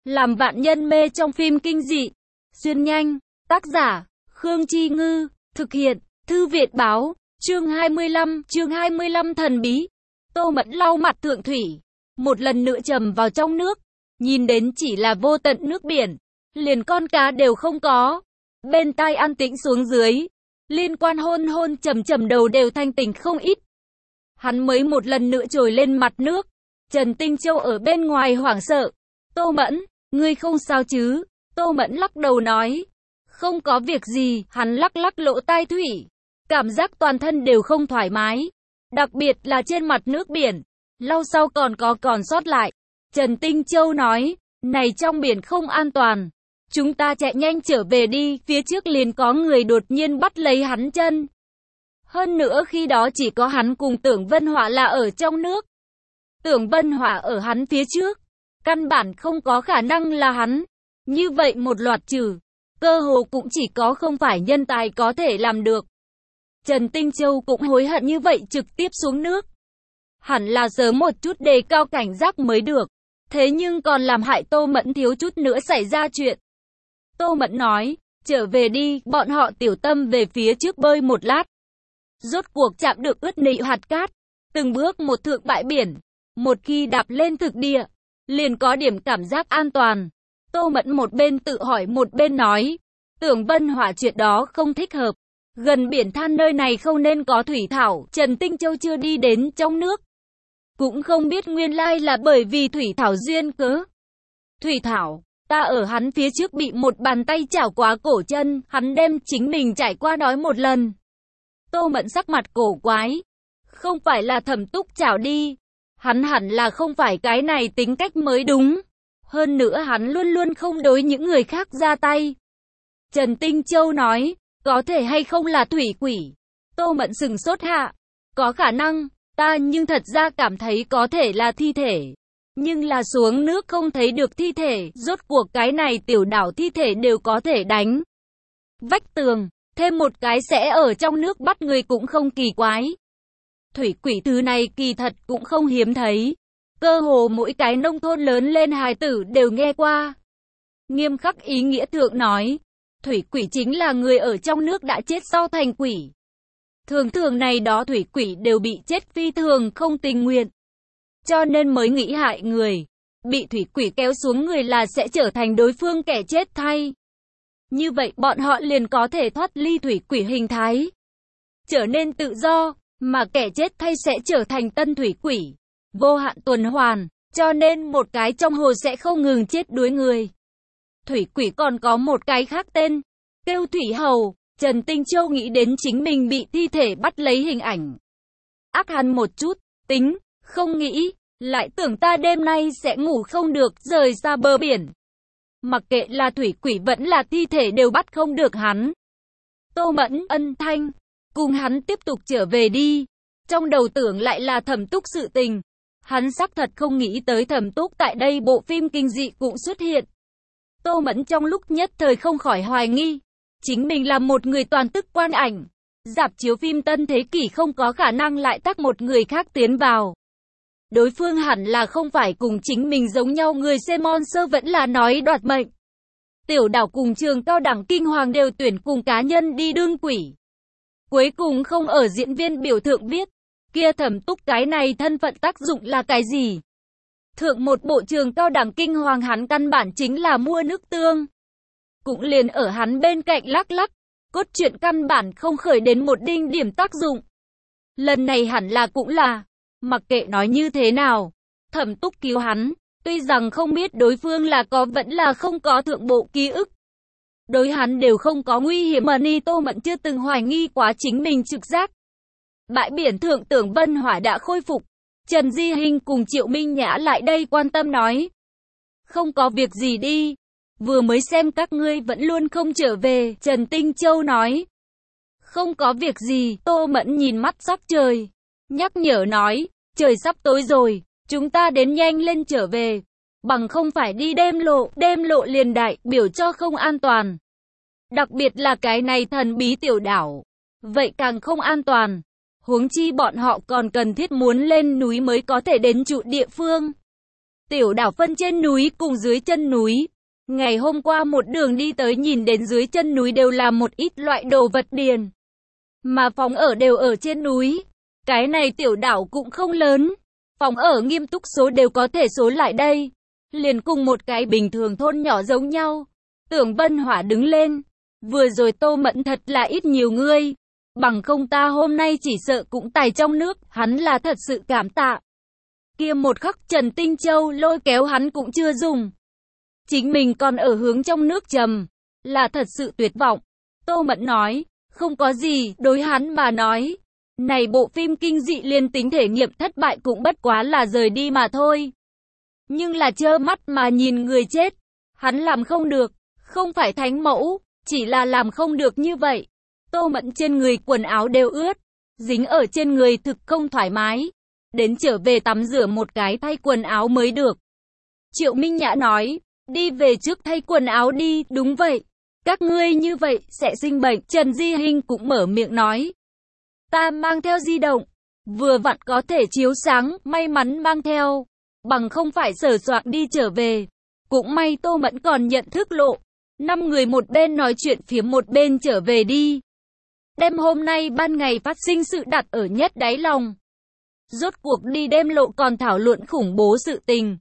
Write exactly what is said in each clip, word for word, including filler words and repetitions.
Làm vạn nhân mê trong phim kinh dị. Xuyên nhanh. Tác giả, Khương Chi Ngư. Thực hiện, Thư Việt Báo. Chương hai mươi lăm, chương hai mươi lăm thần bí. Tô Mẫn lau mặt thượng thủy. Một lần nữa trầm vào trong nước. Nhìn đến chỉ là vô tận nước biển. Liền con cá đều không có. Bên tai an tĩnh xuống dưới. Liên quan hôn hôn trầm trầm đầu đều thanh tỉnh không ít. Hắn mới một lần nữa trồi lên mặt nước. Trần Tinh Châu ở bên ngoài hoảng sợ. Tô Mẫn, ngươi không sao chứ? Tô Mẫn lắc đầu nói. Không có việc gì, hắn lắc lắc lỗ tai thủy. Cảm giác toàn thân đều không thoải mái. Đặc biệt là trên mặt nước biển. Lau sau còn có còn sót lại. Trần Tinh Châu nói, này trong biển không an toàn. Chúng ta chạy nhanh trở về đi, phía trước liền có người đột nhiên bắt lấy hắn chân. Hơn nữa khi đó chỉ có hắn cùng Tưởng Vân Họa là ở trong nước. Tưởng Vân Họa ở hắn phía trước. Căn bản không có khả năng là hắn. Như vậy một loạt trừ. Cơ hồ cũng chỉ có không phải nhân tài có thể làm được. Trần Tinh Châu cũng hối hận như vậy trực tiếp xuống nước. Hẳn là sớm một chút đề cao cảnh giác mới được. Thế nhưng còn làm hại Tô Mẫn thiếu chút nữa xảy ra chuyện. Tô Mẫn nói, trở về đi, bọn họ tiểu tâm về phía trước bơi một lát. Rốt cuộc chạm được ướt nị hạt cát. Từng bước một thượng bãi biển. Một khi đạp lên thực địa, liền có điểm cảm giác an toàn. Tô Mẫn một bên tự hỏi một bên nói, Tưởng Vân Họa chuyện đó không thích hợp. Gần biển than nơi này không nên có thủy thảo. Trần Tinh Châu chưa đi đến trong nước. Cũng không biết nguyên lai là bởi vì thủy thảo duyên cớ. Thủy thảo, ta ở hắn phía trước bị một bàn tay chảo quá cổ chân, hắn đem chính mình trải qua nói một lần. Tô Mẫn sắc mặt cổ quái. Không phải là Thẩm Túc chảo đi. Hắn hẳn là không phải cái này tính cách mới đúng. Hơn nữa hắn luôn luôn không đối những người khác ra tay. Trần Tinh Châu nói, có thể hay không là thủy quỷ. Tô Mẫn sừng sốt hạ. Có khả năng, ta nhưng thật ra cảm thấy có thể là thi thể. Nhưng là xuống nước không thấy được thi thể, rốt cuộc cái này tiểu đảo thi thể đều có thể đánh vách tường, thêm một cái sẽ ở trong nước bắt người cũng không kỳ quái. Thủy quỷ thứ này kỳ thật cũng không hiếm thấy. Cơ hồ mỗi cái nông thôn lớn lên hài tử đều nghe qua. Nghiêm khắc ý nghĩa thượng nói, thủy quỷ chính là người ở trong nước đã chết sau thành quỷ. Thường thường này đó thủy quỷ đều bị chết phi thường không tình nguyện. Cho nên mới nghĩ hại người. Bị thủy quỷ kéo xuống người là sẽ trở thành đối phương kẻ chết thay. Như vậy bọn họ liền có thể thoát ly thủy quỷ hình thái. Trở nên tự do, mà kẻ chết thay sẽ trở thành tân thủy quỷ. Vô hạn tuần hoàn, cho nên một cái trong hồ sẽ không ngừng chết đuối người. Thủy quỷ còn có một cái khác tên, kêu thủy hầu. Trần Tinh Châu nghĩ đến chính mình bị thi thể bắt lấy hình ảnh. Ác hắn một chút, tính, không nghĩ, lại tưởng ta đêm nay sẽ ngủ không được, rời xa bờ biển. Mặc kệ là thủy quỷ vẫn là thi thể đều bắt không được hắn. Tô Mẫn ân thanh, cùng hắn tiếp tục trở về đi. Trong đầu tưởng lại là Thẩm Túc sự tình. Hắn xác thật không nghĩ tới Thẩm Túc tại đây bộ phim kinh dị cũng xuất hiện. Tô Mẫn trong lúc nhất thời không khỏi hoài nghi. Chính mình là một người toàn tức quan ảnh. Rạp chiếu phim tân thế kỷ không có khả năng lại tác một người khác tiến vào. Đối phương hẳn là không phải cùng chính mình giống nhau, người xem monster vẫn là nói đoạt mệnh. Tiểu đảo cùng trường cao đẳng kinh hoàng đều tuyển cùng cá nhân đi đương quỷ. Cuối cùng không ở diễn viên biểu thượng viết. Kia Thẩm Túc cái này thân phận tác dụng là cái gì? Thượng một bộ trường cao đẳng kinh hoàng hắn căn bản chính là mua nước tương. Cũng liền ở hắn bên cạnh lắc lắc. Cốt truyện căn bản không khởi đến một đinh điểm tác dụng. Lần này hẳn là cũng là. Mặc kệ nói như thế nào, Thẩm Túc cứu hắn. Tuy rằng không biết đối phương là có vẫn là không có thượng bộ ký ức. Đối hắn đều không có nguy hiểm mà ni Tô Mẫn chưa từng hoài nghi quá chính mình trực giác. Bãi biển thượng Tưởng Vân Họa đã khôi phục. Trần Di Hinh cùng Triệu Minh Nhã lại đây quan tâm nói. Không có việc gì đi. Vừa mới xem các ngươi vẫn luôn không trở về. Trần Tinh Châu nói. Không có việc gì. Tô Mẫn nhìn mắt sắc trời. Nhắc nhở nói. Trời sắp tối rồi. Chúng ta đến nhanh lên trở về. Bằng không phải đi đêm lộ. Đêm lộ liền đại biểu cho không an toàn. Đặc biệt là cái này thần bí tiểu đảo. Vậy càng không an toàn. Huống chi bọn họ còn cần thiết muốn lên núi mới có thể đến trụ địa phương. Tiểu đảo phân trên núi cùng dưới chân núi. Ngày hôm qua một đường đi tới nhìn đến dưới chân núi đều là một ít loại đồ vật điền. Mà phòng ở đều ở trên núi. Cái này tiểu đảo cũng không lớn. Phòng ở nghiêm túc số đều có thể số lại đây. Liền cùng một cái bình thường thôn nhỏ giống nhau. Tưởng Vân Hỏa đứng lên. Vừa rồi Tô Mẫn thật là ít nhiều ngươi. Bằng không ta hôm nay chỉ sợ cũng tài trong nước. Hắn là thật sự cảm tạ. Kia một khắc Trần Tinh Châu lôi kéo hắn cũng chưa dùng. Chính mình còn ở hướng trong nước trầm. Là thật sự tuyệt vọng. Tô Mẫn nói. Không có gì, đối hắn mà nói. Này bộ phim kinh dị liên tính thể nghiệm thất bại cũng bất quá là rời đi mà thôi. Nhưng là trơ mắt mà nhìn người chết. Hắn làm không được. Không phải thánh mẫu. Chỉ là làm không được như vậy. Tô Mẫn trên người quần áo đều ướt. Dính ở trên người thực không thoải mái. Đến trở về tắm rửa một cái thay quần áo mới được. Triệu Minh Nhã nói. Đi về trước thay quần áo đi. Đúng vậy. Các ngươi như vậy sẽ sinh bệnh. Trần Di Hinh cũng mở miệng nói. Ta mang theo di động. Vừa vặn có thể chiếu sáng. May mắn mang theo. Bằng không phải sờ soạng đi trở về. Cũng may Tô Mẫn còn nhận thức lộ. Năm người một bên nói chuyện phía một bên trở về đi. Đêm hôm nay ban ngày phát sinh sự đặt ở nhất đáy lòng. Rốt cuộc đi đêm lộ còn thảo luận khủng bố sự tình.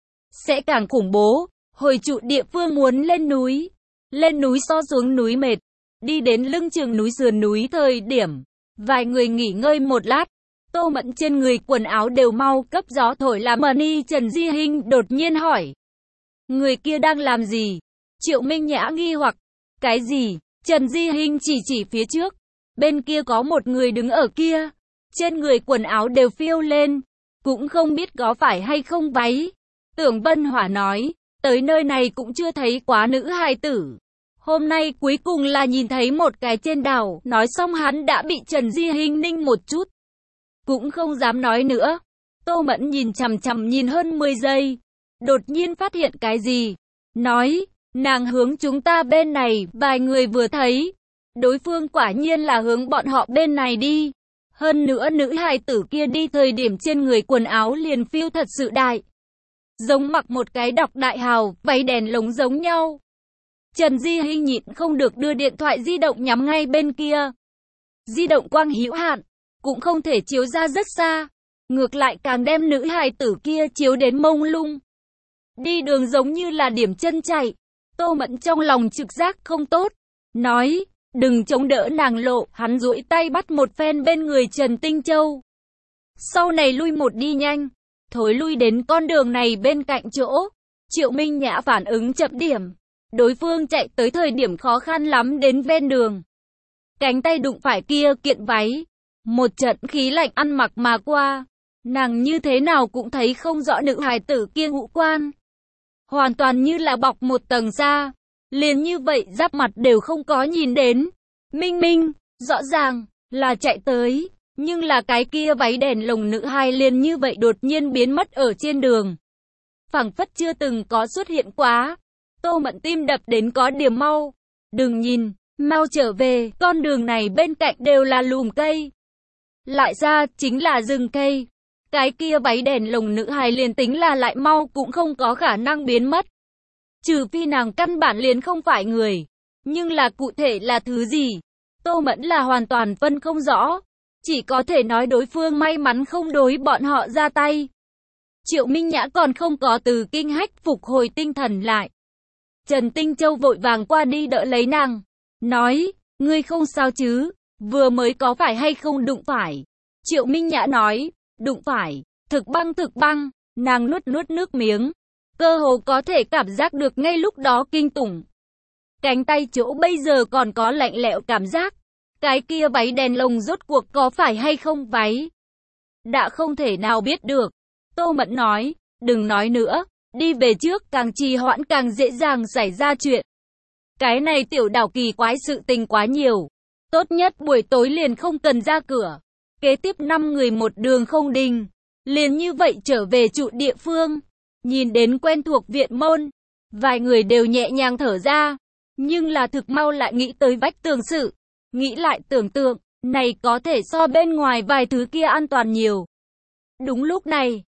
Sẽ càng khủng bố. Hồi trụ địa phương muốn lên núi. Lên núi so xuống núi mệt. Đi đến lưng chừng núi sườn núi thời điểm. Vài người nghỉ ngơi một lát. Tô Mẫn trên người quần áo đều mau cấp gió thổi làm mờ ni. Trần Di Hinh đột nhiên hỏi. Người kia đang làm gì? Triệu Minh Nhã nghi hoặc. Cái gì? Trần Di Hinh chỉ chỉ phía trước. Bên kia có một người đứng ở kia. Trên người quần áo đều phiêu lên. Cũng không biết có phải hay không váy. Tưởng Vân Hỏa nói. Tới nơi này cũng chưa thấy quá nữ hài tử. Hôm nay cuối cùng là nhìn thấy một cái trên đảo. Nói xong hắn đã bị Trần Di Hinh ninh một chút. Cũng không dám nói nữa. Tô Mẫn nhìn chằm chằm nhìn hơn mười giây. Đột nhiên phát hiện cái gì. Nói. Nàng hướng chúng ta bên này. Vài người vừa thấy. Đối phương quả nhiên là hướng bọn họ bên này đi. Hơn nữa nữ hài tử kia đi thời điểm trên người quần áo liền phiêu thật sự đại. Giống mặc một cái đọc đại hào, váy đèn lồng giống nhau. Trần Di Hinh nhịn không được đưa điện thoại di động nhắm ngay bên kia. Di động quang hữu hạn, cũng không thể chiếu ra rất xa. Ngược lại càng đem nữ hài tử kia chiếu đến mông lung. Đi đường giống như là điểm chân chạy. Tô Mẫn trong lòng trực giác không tốt. Nói, đừng chống đỡ nàng lộ. Hắn duỗi tay bắt một phen bên người Trần Tinh Châu. Sau này lui một đi nhanh. Thối lui đến con đường này bên cạnh chỗ. Triệu Minh Nhã phản ứng chậm điểm. Đối phương chạy tới thời điểm khó khăn lắm đến ven đường. Cánh tay đụng phải kia kiện váy. Một trận khí lạnh ăn mặc mà qua. Nàng như thế nào cũng thấy không rõ nữ hài tử kia ngũ quan. Hoàn toàn như là bọc một tầng da. Liền như vậy giáp mặt đều không có nhìn đến. Minh Minh, rõ ràng là chạy tới. Nhưng là cái kia váy đèn lồng nữ hai liền như vậy đột nhiên biến mất ở trên đường. Phảng phất chưa từng có xuất hiện quá. Tô Mẫn tim đập đến có điểm mau. Đừng nhìn, mau trở về, con đường này bên cạnh đều là lùm cây. Lại ra chính là rừng cây. Cái kia váy đèn lồng nữ hài liền tính là lại mau cũng không có khả năng biến mất. Trừ phi nàng căn bản liền không phải người. Nhưng là cụ thể là thứ gì? Tô Mẫn là hoàn toàn phân không rõ. Chỉ có thể nói đối phương may mắn không đối bọn họ ra tay. Triệu Minh Nhã còn không có từ kinh hách phục hồi tinh thần lại. Trần Tinh Châu vội vàng qua đi đỡ lấy nàng. Nói, ngươi không sao chứ? Vừa mới có phải hay không đụng phải? Triệu Minh Nhã nói, đụng phải, thực băng thực băng. Nàng nuốt nuốt nước miếng. Cơ hồ có thể cảm giác được ngay lúc đó kinh tủng. Cánh tay chỗ bây giờ còn có lạnh lẽo cảm giác. Cái kia váy đèn lồng rốt cuộc có phải hay không váy? Đã không thể nào biết được. Tô Mẫn nói, đừng nói nữa. Đi về trước càng trì hoãn càng dễ dàng xảy ra chuyện. Cái này tiểu đảo kỳ quái sự tình quá nhiều. Tốt nhất buổi tối liền không cần ra cửa. Kế tiếp năm người một đường không đình. Liền như vậy trở về trụ địa phương. Nhìn đến quen thuộc viện môn. Vài người đều nhẹ nhàng thở ra. Nhưng là thực mau lại nghĩ tới vách tường sự. Nghĩ lại tưởng tượng, này có thể so bên ngoài vài thứ kia an toàn nhiều. Đúng lúc này,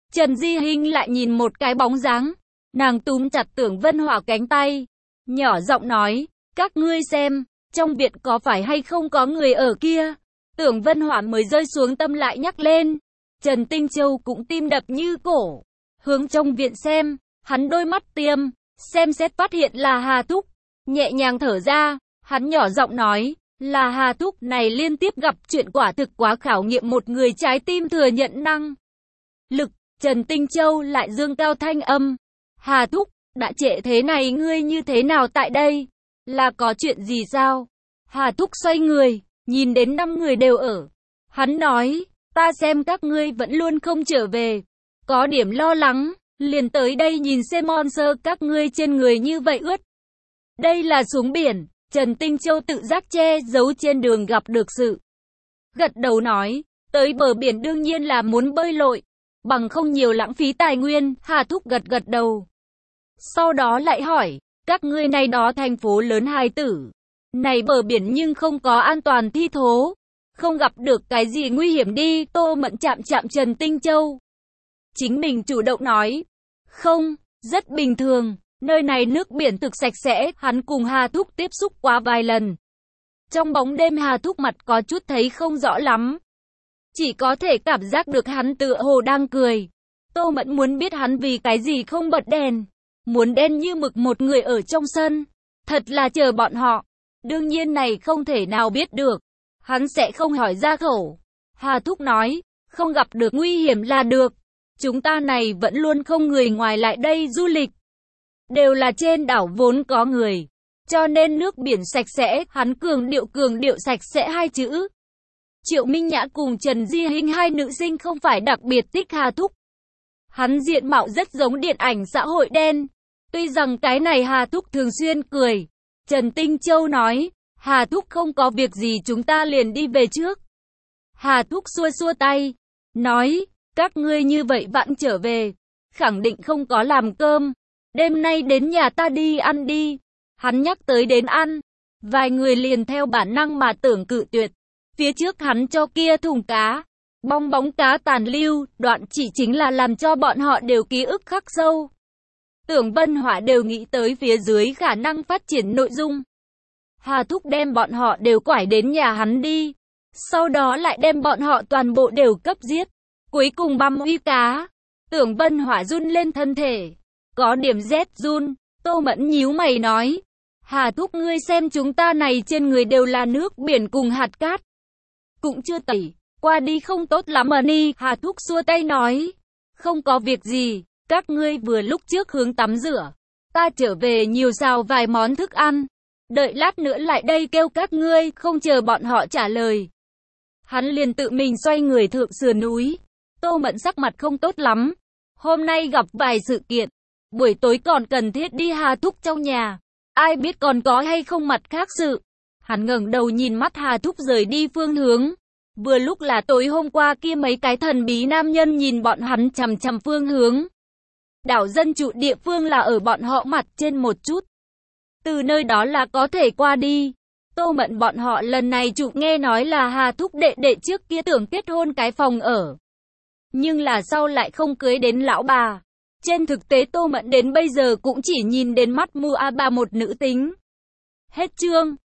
Trần Di Hinh lại nhìn một cái bóng dáng. Nàng túm chặt Tưởng Vân Hỏa cánh tay, nhỏ giọng nói, các ngươi xem, trong viện có phải hay không có người ở kia. Tưởng Vân Hỏa mới rơi xuống tâm lại nhắc lên. Trần Tinh Châu cũng tim đập như cổ, hướng trong viện xem, hắn đôi mắt tiêm, xem xét phát hiện là Hà Thúc, nhẹ nhàng thở ra, hắn nhỏ giọng nói, là Hà Thúc này liên tiếp gặp chuyện quả thực quá khảo nghiệm một người trái tim thừa nhận năng lực. Trần Tinh Châu lại dương cao thanh âm, Hà Thúc, đã trễ thế này ngươi như thế nào tại đây? Là có chuyện gì sao? Hà Thúc xoay người, nhìn đến năm người đều ở. Hắn nói, ta xem các ngươi vẫn luôn không trở về. Có điểm lo lắng, liền tới đây nhìn xem monster các ngươi trên người như vậy ướt. Đây là xuống biển, Trần Tinh Châu tự giác che giấu trên đường gặp được sự. Gật đầu nói, tới bờ biển đương nhiên là muốn bơi lội, bằng không nhiều lãng phí tài nguyên. Hà Thúc gật gật đầu. Sau đó lại hỏi, các ngươi này đó thành phố lớn hài tử, này bờ biển nhưng không có an toàn thi thố, không gặp được cái gì nguy hiểm đi. Tô Mẫn chạm chạm Trần Tinh Châu, chính mình chủ động nói, không, rất bình thường, nơi này nước biển thực sạch sẽ. Hắn cùng Hà Thúc tiếp xúc qua vài lần. Trong bóng đêm Hà Thúc mặt có chút thấy không rõ lắm, chỉ có thể cảm giác được hắn tựa hồ đang cười. Tô Mẫn muốn biết hắn vì cái gì không bật đèn, muốn đen như mực một người ở trong sân, thật là chờ bọn họ. Đương nhiên này không thể nào biết được, hắn sẽ không hỏi ra khẩu. Hà Thúc nói, không gặp được nguy hiểm là được, chúng ta này vẫn luôn không người ngoài lại đây du lịch, đều là trên đảo vốn có người, cho nên nước biển sạch sẽ. Hắn cường điệu cường điệu sạch sẽ hai chữ. Triệu Minh Nhã cùng Trần Di Hinh hai nữ sinh không phải đặc biệt thích Hà Thúc. Hắn diện mạo rất giống điện ảnh xã hội đen. Tuy rằng cái này Hà Thúc thường xuyên cười. Trần Tinh Châu nói, Hà Thúc không có việc gì chúng ta liền đi về trước. Hà Thúc xua xua tay, nói, các ngươi như vậy vặn trở về, khẳng định không có làm cơm. Đêm nay đến nhà ta đi ăn đi. Hắn nhắc tới đến ăn, vài người liền theo bản năng mà tưởng cự tuyệt. Phía trước hắn cho kia thùng cá, bong bóng cá tàn lưu, đoạn chỉ chính là làm cho bọn họ đều ký ức khắc sâu. Tưởng Vân Hỏa đều nghĩ tới phía dưới khả năng phát triển nội dung. Hà Thúc đem bọn họ đều quải đến nhà hắn đi, sau đó lại đem bọn họ toàn bộ đều cấp giết, cuối cùng băm uy cá. Tưởng Vân Hỏa run lên thân thể, có điểm rét run. Tô Mẫn nhíu mày nói, Hà Thúc ngươi xem chúng ta này trên người đều là nước biển cùng hạt cát, cũng chưa tẩy qua đi không tốt lắm mà ni. Hà Thúc xua tay nói, không có việc gì, các ngươi vừa lúc trước hướng tắm rửa, ta trở về nhiều xào vài món thức ăn, đợi lát nữa lại đây kêu các ngươi. Không chờ bọn họ trả lời, hắn liền tự mình xoay người thượng sườn núi. Tô Mẫn sắc mặt không tốt lắm, hôm nay gặp vài sự kiện, buổi tối còn cần thiết đi Hà Thúc trong nhà, ai biết còn có hay không mặt khác sự. Hắn ngẩng đầu nhìn mắt Hà Thúc rời đi phương hướng, vừa lúc là tối hôm qua kia mấy cái thần bí nam nhân nhìn bọn hắn chằm chằm phương hướng. Đảo dân trụ địa phương là ở bọn họ mặt trên một chút, từ nơi đó là có thể qua đi. Tô Mẫn bọn họ lần này trụ nghe nói là Hà Thúc đệ đệ trước kia tưởng kết hôn cái phòng ở, nhưng là sau lại không cưới đến lão bà. Trên thực tế Tô Mẫn đến bây giờ cũng chỉ nhìn đến mắt mua a ba một nữ tính. Hết chương.